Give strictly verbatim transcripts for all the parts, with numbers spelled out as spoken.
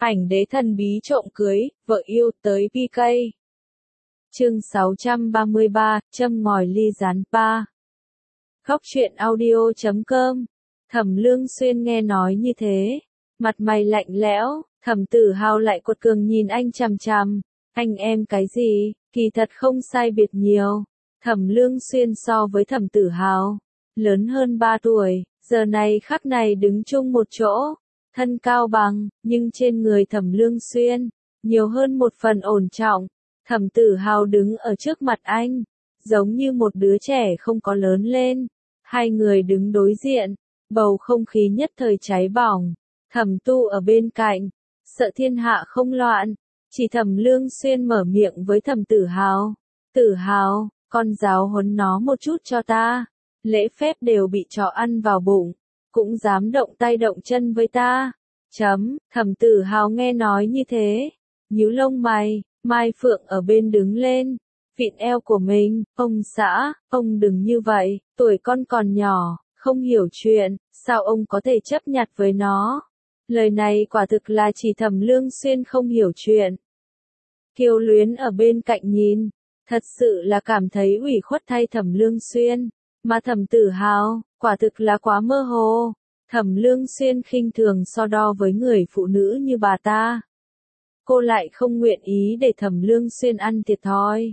Ảnh đế thần bí trộm cưới, vợ yêu tới pê ca. Chương sáu trăm ba mươi ba, châm ngòi ly rán ba. Khóc chuyện audio chấm com. Thẩm Lương Xuyên nghe nói như thế, mặt mày lạnh lẽo, Thẩm Tử Hào lại quật cường nhìn anh chằm chằm. Anh em cái gì, kỳ thật không sai biệt nhiều. Thẩm Lương Xuyên so với Thẩm Tử Hào lớn hơn ba tuổi, giờ này khắc này đứng chung một chỗ, thân cao bằng, nhưng trên người Thẩm Lương Xuyên nhiều hơn một phần ổn trọng. Thẩm Tử Hào đứng ở trước mặt anh, giống như một đứa trẻ không có lớn lên. Hai người đứng đối diện, bầu không khí nhất thời cháy bỏng. Thẩm Tu ở bên cạnh, sợ thiên hạ không loạn, chỉ Thẩm Lương Xuyên mở miệng với Thẩm Tử Hào. Tử Hào, con giáo huấn nó một chút cho ta. Lễ phép đều bị chó ăn vào bụng, cũng dám động tay động chân với ta. Chấm, Thẩm Tử Hào nghe nói như thế, nhíu lông mày. Mai Phượng ở bên đứng lên, vịn eo của mình. Ông xã, ông đừng như vậy, tuổi con còn nhỏ, không hiểu chuyện, sao ông có thể chấp nhặt với nó? Lời này quả thực là chỉ Thẩm Lương Xuyên không hiểu chuyện. Kiều Luyến ở bên cạnh nhìn, thật sự là cảm thấy ủy khuất thay Thẩm Lương Xuyên, mà Thẩm Tử Hào, quả thực là quá mơ hồ. Thẩm Lương Xuyên khinh thường so đo với người phụ nữ như bà ta. Cô lại không nguyện ý để Thẩm Lương Xuyên ăn thiệt thòi.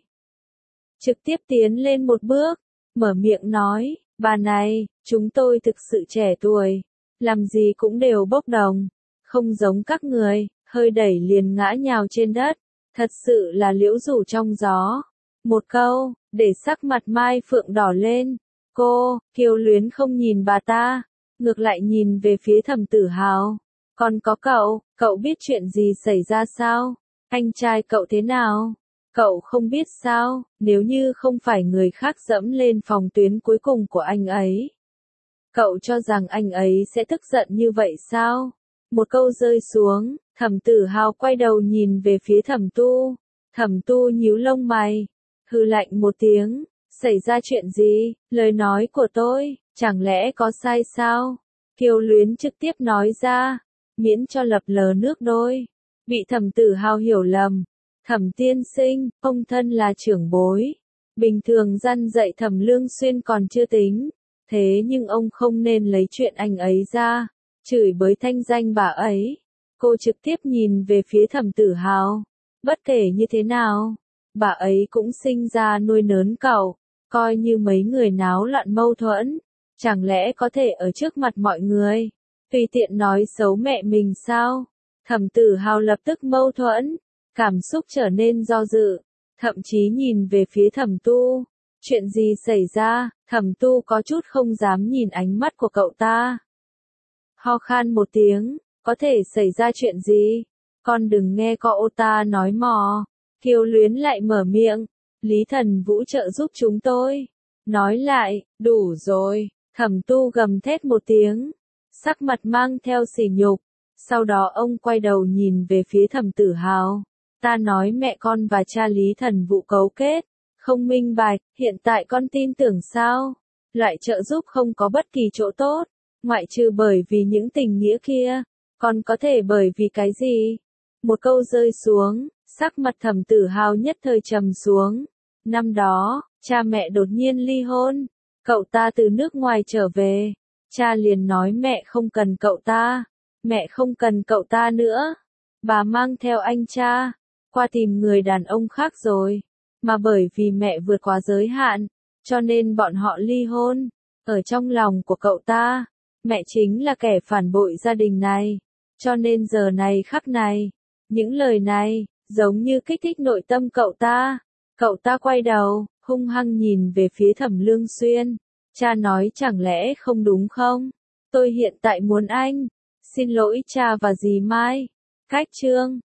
Trực tiếp tiến lên một bước, mở miệng nói, bà này, chúng tôi thực sự trẻ tuổi, làm gì cũng đều bốc đồng, không giống các người, hơi đẩy liền ngã nhào trên đất, thật sự là liễu rủ trong gió. Một câu, để sắc mặt Mai Phượng đỏ lên, cô, Kiều Luyến không nhìn bà ta, ngược lại nhìn về phía Thẩm Tử Hào. Còn có cậu, cậu biết chuyện gì xảy ra sao? Anh trai cậu thế nào? Cậu không biết sao, nếu như không phải người khác dẫm lên phòng tuyến cuối cùng của anh ấy. Cậu cho rằng anh ấy sẽ tức giận như vậy sao? Một câu rơi xuống, Thẩm Tử Hào quay đầu nhìn về phía Thẩm Tu. Thẩm Tu nhíu lông mày, hừ lạnh một tiếng, xảy ra chuyện gì? Lời nói của tôi, chẳng lẽ có sai sao? Kiều Luyến trực tiếp nói ra, miễn cho lập lờ nước đôi. Bị Thẩm Tử Hào hiểu lầm. Thẩm tiên sinh, ông thân là trưởng bối, bình thường răn dạy Thẩm Lương Xuyên còn chưa tính, thế nhưng ông không nên lấy chuyện anh ấy ra, chửi bới thanh danh bà ấy. Cô trực tiếp nhìn về phía Thẩm Tử Hào. Bất kể như thế nào, bà ấy cũng sinh ra nuôi nấng cậu, coi như mấy người náo loạn mâu thuẫn, chẳng lẽ có thể ở trước mặt mọi người tùy tiện nói xấu mẹ mình sao? Thẩm Tử Hào lập tức mâu thuẫn, cảm xúc trở nên do dự, thậm chí nhìn về phía Thẩm Tu. Chuyện gì xảy ra? Thẩm Tu có chút không dám nhìn ánh mắt của cậu ta. Ho khan một tiếng, có thể xảy ra chuyện gì? Con đừng nghe cậu ta nói mò. Kiều Luyến lại mở miệng, Lý Thần Vũ trợ giúp chúng tôi. Nói lại, đủ rồi. Thẩm Tu gầm thét một tiếng, sắc mặt mang theo sỉ nhục. Sau đó ông quay đầu nhìn về phía Thẩm Tử Hào. Ta nói mẹ con và cha Lý Thần Vũ cấu kết, không minh bạch, hiện tại con tin tưởng sao? Loại trợ giúp không có bất kỳ chỗ tốt, ngoại trừ bởi vì những tình nghĩa kia, còn có thể bởi vì cái gì? Một câu rơi xuống, sắc mặt Thẩm Tử Hào nhất thời trầm xuống. Năm đó, cha mẹ đột nhiên ly hôn, cậu ta từ nước ngoài trở về, cha liền nói mẹ không cần cậu ta, mẹ không cần cậu ta nữa. Bà mang theo anh cha qua tìm người đàn ông khác rồi, mà bởi vì mẹ vượt quá giới hạn, cho nên bọn họ ly hôn. Ở trong lòng của cậu ta, mẹ chính là kẻ phản bội gia đình này, cho nên giờ này khắc này, những lời này giống như kích thích nội tâm cậu ta. Cậu ta quay đầu, hung hăng nhìn về phía Thẩm Lương Xuyên. Cha nói chẳng lẽ không đúng không? Tôi hiện tại muốn anh. Xin lỗi cha và dì Mai. Cách chương